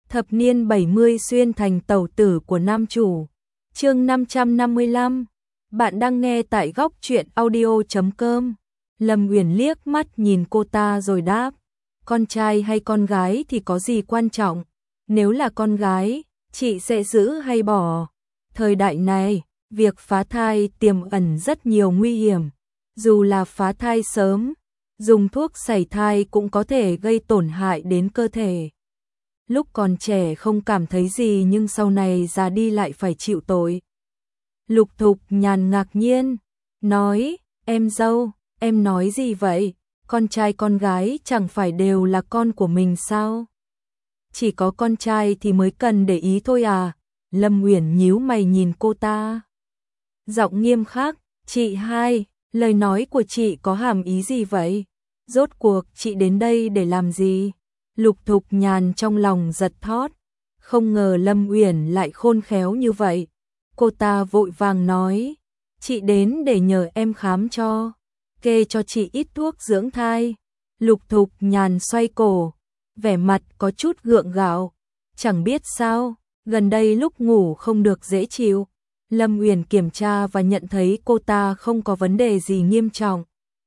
Thập niên 70 xuyên thành tẩu tử của nam chủ. Chương 555. Bạn đang nghe tại góc truyện audio.com. Lâm Uyển liếc mắt nhìn cô ta rồi đáp, con trai hay con gái thì có gì quan trọng, nếu là con gái, chị sẽ giữ hay bỏ. Thời đại này, việc phá thai tiềm ẩn rất nhiều nguy hiểm, dù là phá thai sớm, dùng thuốc sẩy thai cũng có thể gây tổn hại đến cơ thể. Lúc còn trẻ không cảm thấy gì nhưng sau này già đi lại phải chịu tội. Lục Thục Nhàn ngạc nhiên, nói, em dâu, em nói gì vậy? Con trai con gái chẳng phải đều là con của mình sao? Chỉ có con trai thì mới cần để ý thôi à? Lâm Uyển nhíu mày nhìn cô ta. Giọng nghiêm khắc, chị hai, lời nói của chị có hàm ý gì vậy? Rốt cuộc chị đến đây để làm gì? Lục Thục Nhàn trong lòng giật thót, không ngờ Lâm Uyển lại khôn khéo như vậy. Cô ta vội vàng nói, chị đến để nhờ em khám cho, kê cho chị ít thuốc dưỡng thai. Lục Thục Nhàn xoay cổ, vẻ mặt có chút gượng gạo, chẳng biết sao, gần đây lúc ngủ không được dễ chịu. Lâm Uyển kiểm tra và nhận thấy cô ta không có vấn đề gì nghiêm trọng,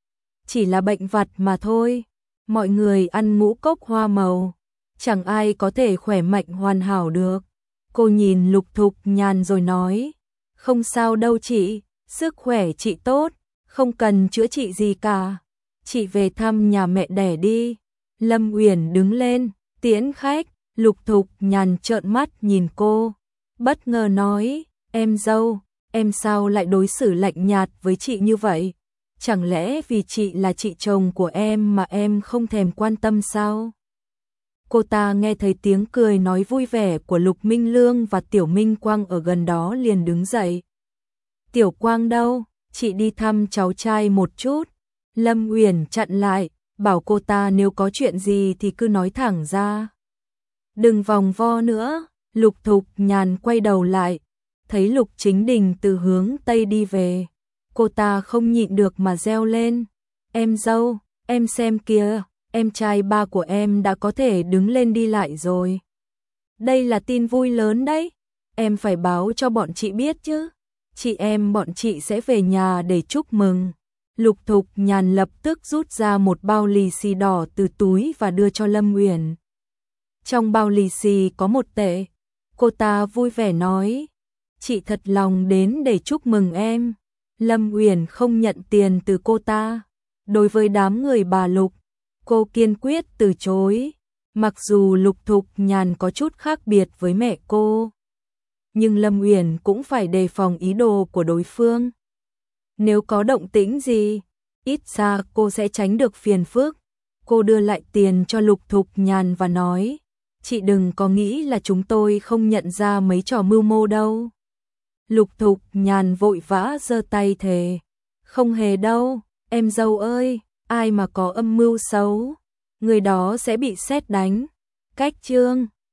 chỉ là bệnh vặt mà thôi. Mọi người ăn ngũ cốc hoa màu, chẳng ai có thể khỏe mạnh hoàn hảo được. Cô nhìn Lục Thục Nhàn rồi nói, không sao đâu chị, sức khỏe chị tốt, không cần chữa trị gì cả. Chị về thăm nhà mẹ đẻ đi. Lâm Uyển đứng lên, tiễn khách. Lục Thục Nhàn trợn mắt nhìn cô, bất ngờ nói, em dâu, em sao lại đối xử lạnh nhạt với chị như vậy? Chẳng lẽ vì chị là chị chồng của em mà em không thèm quan tâm sao? Cô ta nghe thấy tiếng cười nói vui vẻ của Lục Minh Lương và Tiểu Minh Quang ở gần đó liền đứng dậy. Tiểu Quang đâu? Chị đi thăm cháu trai một chút. Lâm Uyển chặn lại, bảo cô ta nếu có chuyện gì thì cứ nói thẳng ra. Đừng vòng vo nữa. Lục Thục Nhàn quay đầu lại, thấy Lục Chính Đình từ hướng Tây đi về. Cô ta không nhịn được mà reo lên, em dâu, em xem kìa, em trai ba của em đã có thể đứng lên đi lại rồi. Đây là tin vui lớn đấy, em phải báo cho bọn chị biết chứ. Chị em bọn chị sẽ về nhà để chúc mừng. Lục Thục Nhàn lập tức rút ra một bao lì xì đỏ từ túi và đưa cho Lâm Uyển. Trong bao lì xì có 1 tệ. Cô ta vui vẻ nói, chị thật lòng đến để chúc mừng em. Lâm Uyển không nhận tiền từ cô ta. Đối với đám người bà Lục, cô kiên quyết từ chối. Mặc dù Lục Thục Nhàn có chút khác biệt với mẹ cô, nhưng Lâm Uyển cũng phải đề phòng ý đồ của đối phương. Nếu có động tĩnh gì, ít ra cô sẽ tránh được phiền phức. Cô đưa lại tiền cho Lục Thục Nhàn và nói, chị đừng có nghĩ là chúng tôi không nhận ra mấy trò mưu mô đâu. Lục Thục Nhàn vội vã giơ tay thề, không hề đâu, em dâu ơi, ai mà có âm mưu xấu, người đó sẽ bị sét đánh. Cách chương